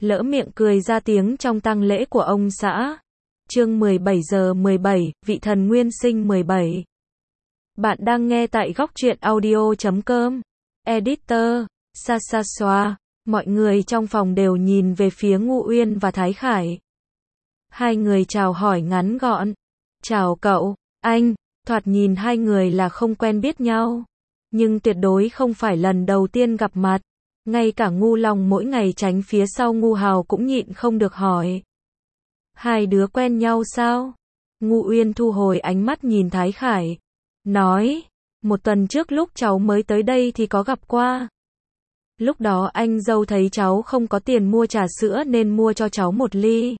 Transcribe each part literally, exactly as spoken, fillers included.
lỡ miệng cười ra tiếng trong tang lễ của ông xã. Chương mười bảy giờ mười bảy, vị thần nguyên sinh mười bảy. Bạn đang nghe tại góc truyện audio chấm com. Editor, Sa Sa Xoa. Mọi người trong phòng đều nhìn về phía Ngụ Uyên và Thái Khải. Hai người chào hỏi ngắn gọn. Chào cậu, anh. Thoạt nhìn hai người là không quen biết nhau. Nhưng tuyệt đối không phải lần đầu tiên gặp mặt. Ngay cả Ngu Long mỗi ngày tránh phía sau Ngu Hào cũng nhịn không được hỏi. Hai đứa quen nhau sao? Ngụ Uyên thu hồi ánh mắt nhìn Thái Khải. Nói, một tuần trước lúc cháu mới tới đây thì có gặp qua. Lúc đó anh dâu thấy cháu không có tiền mua trà sữa nên mua cho cháu một ly.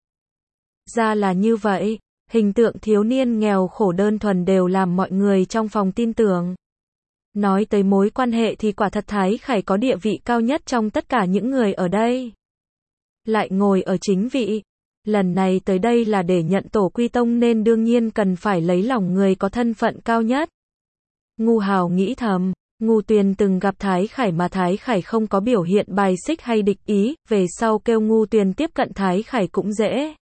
Ra là như vậy, hình tượng thiếu niên nghèo khổ đơn thuần đều làm mọi người trong phòng tin tưởng. Nói tới mối quan hệ thì quả thật Thái Khải có địa vị cao nhất trong tất cả những người ở đây. Lại ngồi ở chính vị. Lần này tới đây là để nhận tổ quy tông nên đương nhiên cần phải lấy lòng người có thân phận cao nhất. Ngu Hào nghĩ thầm, Ngu Tuyền từng gặp Thái Khải mà Thái Khải không có biểu hiện bài xích hay địch ý, về sau kêu Ngu Tuyền tiếp cận Thái Khải cũng dễ.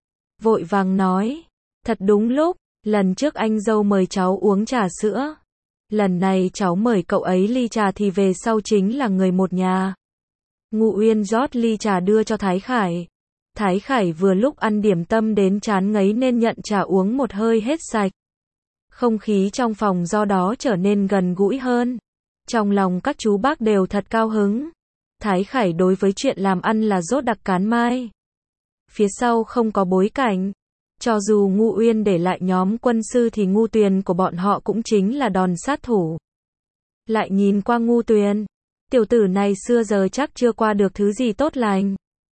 Vội vàng nói, thật đúng lúc, lần trước anh dâu mời cháu uống trà sữa. Lần này cháu mời cậu ấy ly trà thì về sau chính là người một nhà. Ngụ Uyên rót ly trà đưa cho Thái Khải. Thái Khải vừa lúc ăn điểm tâm đến chán ngấy nên nhận trà uống một hơi hết sạch. Không khí trong phòng do đó trở nên gần gũi hơn. Trong lòng các chú bác đều thật cao hứng. Thái Khải đối với chuyện làm ăn là rốt đặc cán mai. Phía sau không có bối cảnh. Cho dù Ngụ Uyên để lại nhóm quân sư thì Ngu Tuyền của bọn họ cũng chính là đòn sát thủ. Lại nhìn qua Ngu Tuyền. Tiểu tử này xưa giờ chắc chưa qua được thứ gì tốt lành.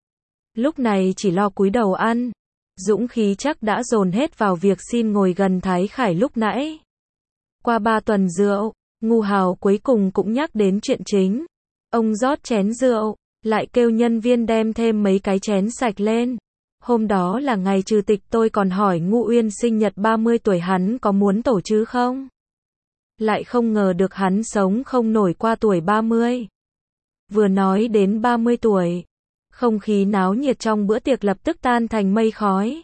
Lúc này chỉ lo cúi đầu ăn. Dũng khí chắc đã dồn hết vào việc xin ngồi gần Thái Khải lúc nãy. Qua ba tuần rượu, Ngu Hào cuối cùng cũng nhắc đến chuyện chính. Ông rót chén rượu, lại kêu nhân viên đem thêm mấy cái chén sạch lên. Hôm đó là ngày trừ tịch tôi còn hỏi Ngụ Uyên sinh nhật ba mươi tuổi hắn có muốn tổ chứ không? Lại không ngờ được hắn sống không nổi qua tuổi ba mươi. Vừa nói đến ba mươi tuổi. Không khí náo nhiệt trong bữa tiệc lập tức tan thành mây khói.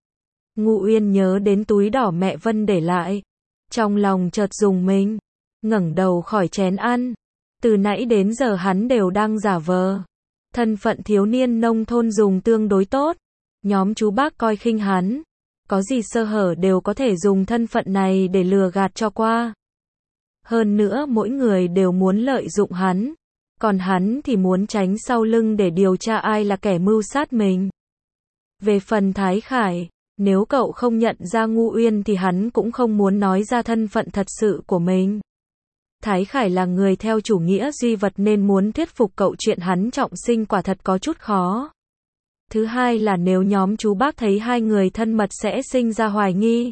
Ngụ Uyên nhớ đến túi đỏ mẹ Vân để lại. Trong lòng chợt rùng mình. Ngẩng đầu khỏi chén ăn. Từ nãy đến giờ hắn đều đang giả vờ. Thân phận thiếu niên nông thôn dùng tương đối tốt. Nhóm chú bác coi khinh hắn. Có gì sơ hở đều có thể dùng thân phận này để lừa gạt cho qua. Hơn nữa mỗi người đều muốn lợi dụng hắn. Còn hắn thì muốn tránh sau lưng để điều tra ai là kẻ mưu sát mình. Về phần Thái Khải, nếu cậu không nhận ra Ngụ Uyên thì hắn cũng không muốn nói ra thân phận thật sự của mình. Thái Khải là người theo chủ nghĩa duy vật nên muốn thuyết phục cậu chuyện hắn trọng sinh quả thật có chút khó. Thứ hai là nếu nhóm chú bác thấy hai người thân mật sẽ sinh ra hoài nghi.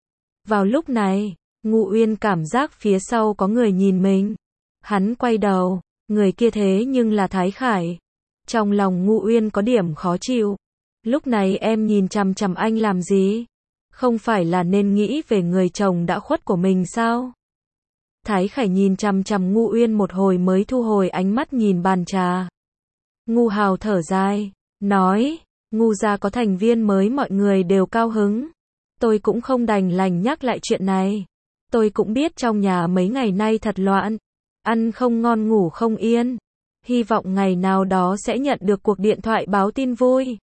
Vào lúc này, Ngụ Uyên cảm giác phía sau có người nhìn mình. Hắn quay đầu. Người kia thế nhưng là Thái Khải. Trong lòng Ngụ Uyên có điểm khó chịu. Lúc này em nhìn chằm chằm anh làm gì? Không phải là nên nghĩ về người chồng đã khuất của mình sao? Thái Khải nhìn chằm chằm Ngụ Uyên một hồi mới thu hồi ánh mắt nhìn bàn trà. Ngu Hào thở dài, nói, Ngu gia có thành viên mới mọi người đều cao hứng. Tôi cũng không đành lòng nhắc lại chuyện này. Tôi cũng biết trong nhà mấy ngày nay thật loạn. Ăn không ngon ngủ không yên. Hy vọng ngày nào đó sẽ nhận được cuộc điện thoại báo tin vui.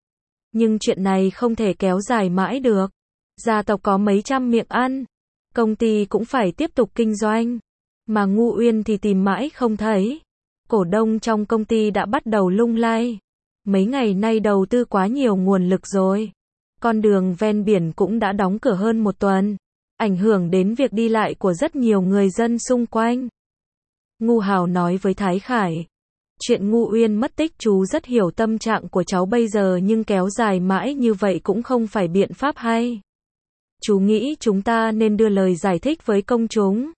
Nhưng chuyện này không thể kéo dài mãi được. Gia tộc có mấy trăm miệng ăn. Công ty cũng phải tiếp tục kinh doanh. Mà Ngụ Uyên thì tìm mãi không thấy. Cổ đông trong công ty đã bắt đầu lung lay. Mấy ngày nay đầu tư quá nhiều nguồn lực rồi. Con đường ven biển cũng đã đóng cửa hơn một tuần. Ảnh hưởng đến việc đi lại của rất nhiều người dân xung quanh. Ngu Hào nói với Thái Khải. Chuyện Ngụ Uyên mất tích chú rất hiểu tâm trạng của cháu bây giờ nhưng kéo dài mãi như vậy cũng không phải biện pháp hay. Chú nghĩ chúng ta nên đưa lời giải thích với công chúng.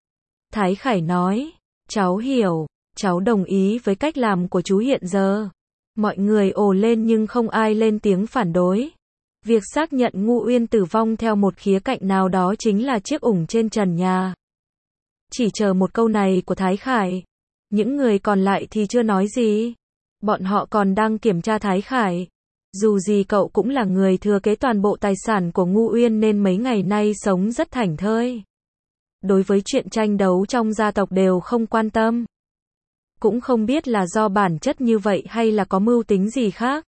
Thái Khải nói. Cháu hiểu. Cháu đồng ý với cách làm của chú hiện giờ. Mọi người ồ lên nhưng không ai lên tiếng phản đối. Việc xác nhận Ngụ Uyên tử vong theo một khía cạnh nào đó chính là chiếc ủng trên trần nhà. Chỉ chờ một câu này của Thái Khải. Những người còn lại thì chưa nói gì. Bọn họ còn đang kiểm tra Thái Khải. Dù gì cậu cũng là người thừa kế toàn bộ tài sản của Ngũ Uyên nên mấy ngày nay sống rất thảnh thơi. Đối với chuyện tranh đấu trong gia tộc đều không quan tâm. Cũng không biết là do bản chất như vậy hay là có mưu tính gì khác.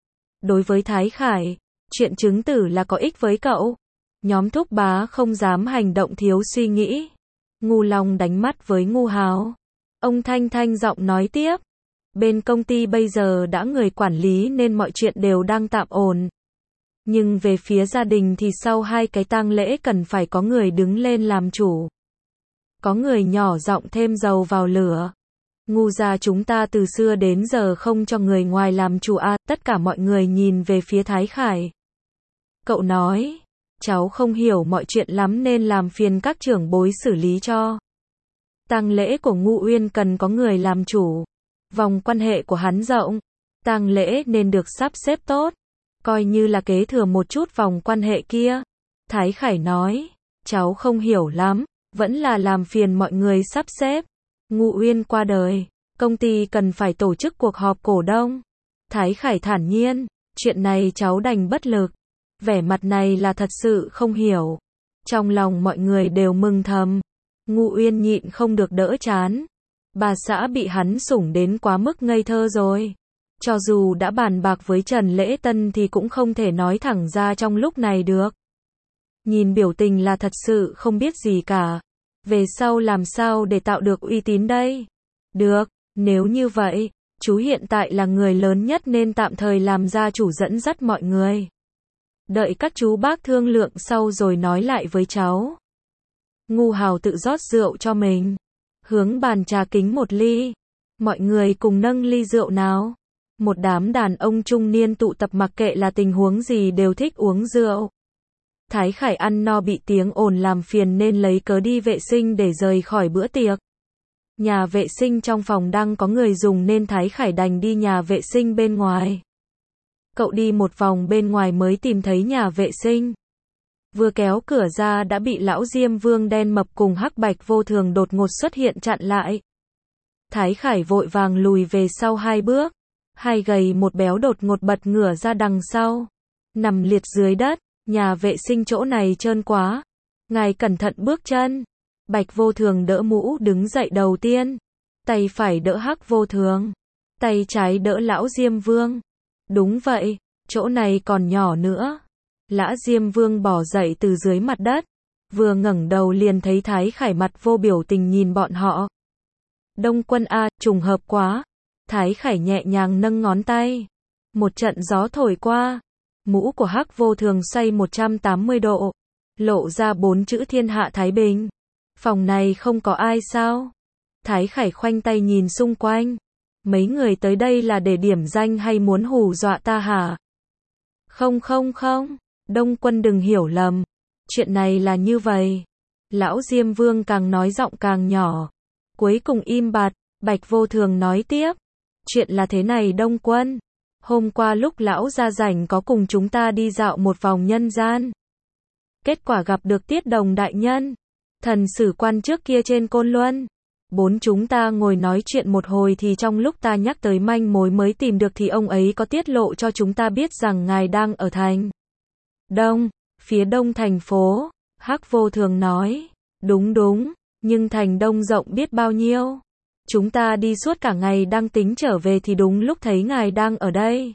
Đối với Thái Khải, chuyện chứng tử là có ích với cậu. Nhóm Thúc Bá không dám hành động thiếu suy nghĩ. Ngu Long đánh mắt với Ngu Hào. Ông Thanh Thanh giọng nói tiếp. Bên công ty bây giờ đã người quản lý nên mọi chuyện đều đang tạm ổn. Nhưng về phía gia đình thì sau hai cái tang lễ cần phải có người đứng lên làm chủ. Có người nhỏ giọng thêm dầu vào lửa. Ngu gia chúng ta từ xưa đến giờ không cho người ngoài làm chủ à, tất cả mọi người nhìn về phía Thái Khải. Cậu nói, cháu không hiểu mọi chuyện lắm nên làm phiền các trưởng bối xử lý cho. Tang lễ của Ngũ Uyên cần có người làm chủ. Vòng quan hệ của hắn rộng, tang lễ nên được sắp xếp tốt, coi như là kế thừa một chút vòng quan hệ kia. Thái Khải nói, cháu không hiểu lắm, vẫn là làm phiền mọi người sắp xếp. Ngũ Uyên qua đời, công ty cần phải tổ chức cuộc họp cổ đông. Thái Khải thản nhiên, chuyện này cháu đành bất lực. Vẻ mặt này là thật sự không hiểu. Trong lòng mọi người đều mừng thầm. Ngũ Uyên nhịn không được đỡ chán. Bà xã bị hắn sủng đến quá mức ngây thơ rồi. Cho dù đã bàn bạc với Trần Lễ Tân thì cũng không thể nói thẳng ra trong lúc này được. Nhìn biểu tình là thật sự không biết gì cả. Về sau làm sao để tạo được uy tín đây? Được, nếu như vậy, chú hiện tại là người lớn nhất nên tạm thời làm gia chủ dẫn dắt mọi người. Đợi các chú bác thương lượng sau rồi nói lại với cháu. Ngu Hào tự rót rượu cho mình. Hướng bàn trà kính một ly. Mọi người cùng nâng ly rượu nào. Một đám đàn ông trung niên tụ tập mặc kệ là tình huống gì đều thích uống rượu. Thái Khải ăn no bị tiếng ồn làm phiền nên lấy cớ đi vệ sinh để rời khỏi bữa tiệc. Nhà vệ sinh trong phòng đang có người dùng nên Thái Khải đành đi nhà vệ sinh bên ngoài. Cậu đi một vòng bên ngoài mới tìm thấy nhà vệ sinh. Vừa kéo cửa ra đã bị lão Diêm Vương đen mập cùng Hắc Bạch Vô Thường đột ngột xuất hiện chặn lại. Thái Khải vội vàng lùi về sau hai bước. Hai gầy một béo đột ngột bật ngửa ra đằng sau. Nằm liệt dưới đất. Nhà vệ sinh chỗ này trơn quá. Ngài cẩn thận bước chân. Bạch Vô Thường đỡ mũ đứng dậy đầu tiên. Tay phải đỡ Hắc Vô Thường. Tay trái đỡ lão Diêm Vương. Đúng vậy, chỗ này còn nhỏ nữa. Lã Diêm Vương bò dậy từ dưới mặt đất. Vừa ngẩng đầu liền thấy Thái Khải mặt vô biểu tình nhìn bọn họ. Đông Quân a, trùng hợp quá. Thái Khải nhẹ nhàng nâng ngón tay. Một trận gió thổi qua. Mũ của Hắc Vô Thường xoay một trăm tám mươi độ. Lộ ra bốn chữ Thiên Hạ Thái Bình. Phòng này không có ai sao? Thái Khải khoanh tay nhìn xung quanh. Mấy người tới đây là để điểm danh hay muốn hù dọa ta hả? Không không không. Đông Quân đừng hiểu lầm. Chuyện này là như vậy. Lão Diêm Vương càng nói giọng càng nhỏ. Cuối cùng im bặt. Bạch Vô Thường nói tiếp. Chuyện là thế này Đông Quân. Hôm qua lúc lão ra rảnh có cùng chúng ta đi dạo một vòng nhân gian. Kết quả gặp được Tiết Đồng đại nhân. Thần sử quan trước kia trên Côn Luân. Bốn chúng ta ngồi nói chuyện một hồi thì trong lúc ta nhắc tới manh mối mới tìm được thì ông ấy có tiết lộ cho chúng ta biết rằng ngài đang ở thành Đông, phía đông thành phố. Hắc Vô Thường nói. Đúng đúng, nhưng thành Đông rộng biết bao nhiêu. Chúng ta đi suốt cả ngày đang tính trở về thì đúng lúc thấy ngài đang ở đây.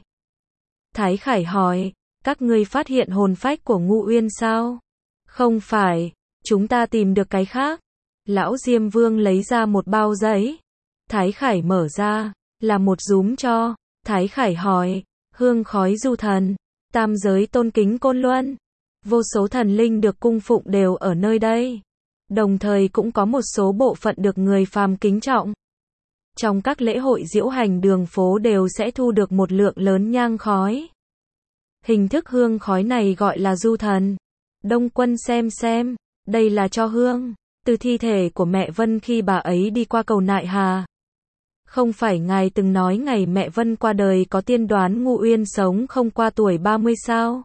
Thái Khải hỏi, các ngươi phát hiện hồn phách của Ngũ Uyên sao? Không phải, chúng ta tìm được cái khác. Lão Diêm Vương lấy ra một bao giấy. Thái Khải mở ra, là một rúm cho. Thái Khải hỏi, hương khói du thần, tam giới tôn kính Côn Luân. Vô số thần linh được cung phụng đều ở nơi đây. Đồng thời cũng có một số bộ phận được người phàm kính trọng. Trong các lễ hội diễu hành đường phố đều sẽ thu được một lượng lớn nhang khói. Hình thức hương khói này gọi là du thần. Đông Quân xem xem, đây là cho hương. Từ thi thể của mẹ Vân khi bà ấy đi qua cầu Nại Hà. Không phải ngài từng nói ngày mẹ Vân qua đời có tiên đoán Ngũ Uyên sống không qua tuổi ba mươi sao?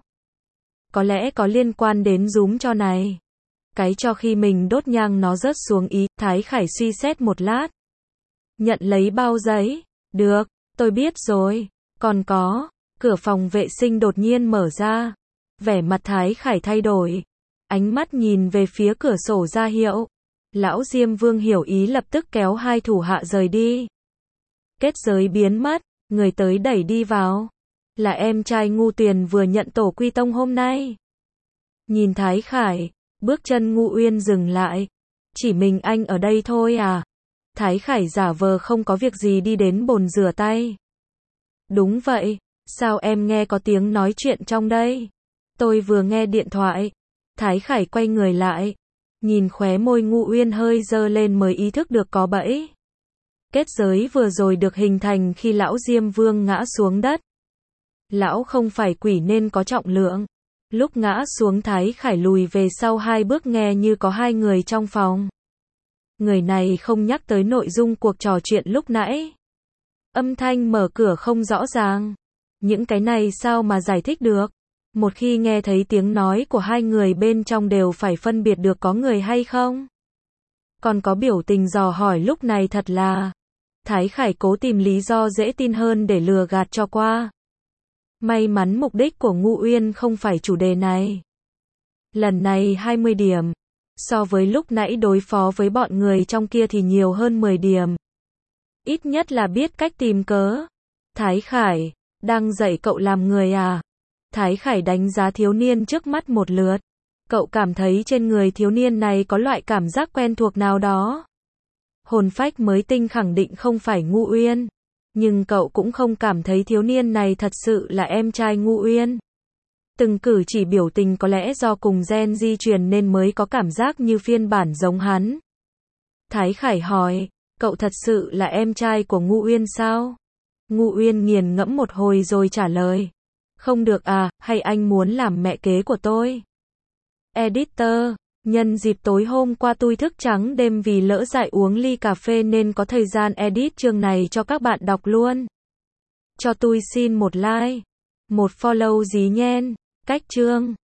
Có lẽ có liên quan đến rúm cho này. Cái cho khi mình đốt nhang nó rớt xuống ý. Thái Khải suy xét một lát. Nhận lấy bao giấy. Được, Tôi biết rồi. Còn có, cửa phòng vệ sinh đột nhiên mở ra. Vẻ mặt Thái Khải thay đổi. Ánh mắt nhìn về phía cửa sổ ra hiệu. Lão Diêm Vương hiểu ý lập tức kéo hai thủ hạ rời đi. Kết giới biến mất, người tới đẩy đi vào. Là em trai Ngu Tuyền vừa nhận tổ quy tông hôm nay. Nhìn Thái Khải, bước chân Ngu Uyên dừng lại. Chỉ mình anh ở đây thôi à? Thái Khải giả vờ không có việc gì đi đến bồn rửa tay. Đúng vậy, sao em nghe có tiếng nói chuyện trong đây? Tôi vừa nghe điện thoại. Thái Khải quay người lại. Nhìn khóe môi Ngu Uyên hơi dơ lên mới ý thức được có bẫy. Kết giới vừa rồi được hình thành khi lão Diêm Vương ngã xuống đất. Lão không phải quỷ nên có trọng lượng. Lúc ngã xuống Thái Khải lùi về sau hai bước nghe như có hai người trong phòng. Người này không nhắc tới nội dung cuộc trò chuyện lúc nãy. Âm thanh mở cửa không rõ ràng. Những cái này sao mà giải thích được? Một khi nghe thấy tiếng nói của hai người bên trong đều phải phân biệt được có người hay không. Còn có biểu tình dò hỏi lúc này thật là. Thái Khải cố tìm lý do dễ tin hơn để lừa gạt cho qua. May mắn mục đích của Ngu Uyên không phải chủ đề này. Lần này hai mươi điểm. So với lúc nãy đối phó với bọn người trong kia thì nhiều hơn mười điểm. Ít nhất là biết cách tìm cớ. Thái Khải, đang dạy cậu làm người à? Thái Khải đánh giá thiếu niên trước mắt một lượt. Cậu cảm thấy trên người thiếu niên này có loại cảm giác quen thuộc nào đó. Hồn phách mới tinh khẳng định không phải Ngu Uyên. Nhưng cậu cũng không cảm thấy thiếu niên này thật sự là em trai Ngu Uyên. Từng cử chỉ biểu tình có lẽ do cùng gen di truyền nên mới có cảm giác như phiên bản giống hắn. Thái Khải hỏi, cậu thật sự là em trai của Ngu Uyên sao? Ngu Uyên nghiền ngẫm một hồi rồi trả lời. Không được à, hay anh muốn làm mẹ kế của tôi? Editor, nhân dịp tối hôm qua tôi thức trắng đêm vì lỡ dại uống ly cà phê nên có thời gian edit chương này cho các bạn đọc luôn. Cho tôi xin một like, một follow dí nhen, cách chương.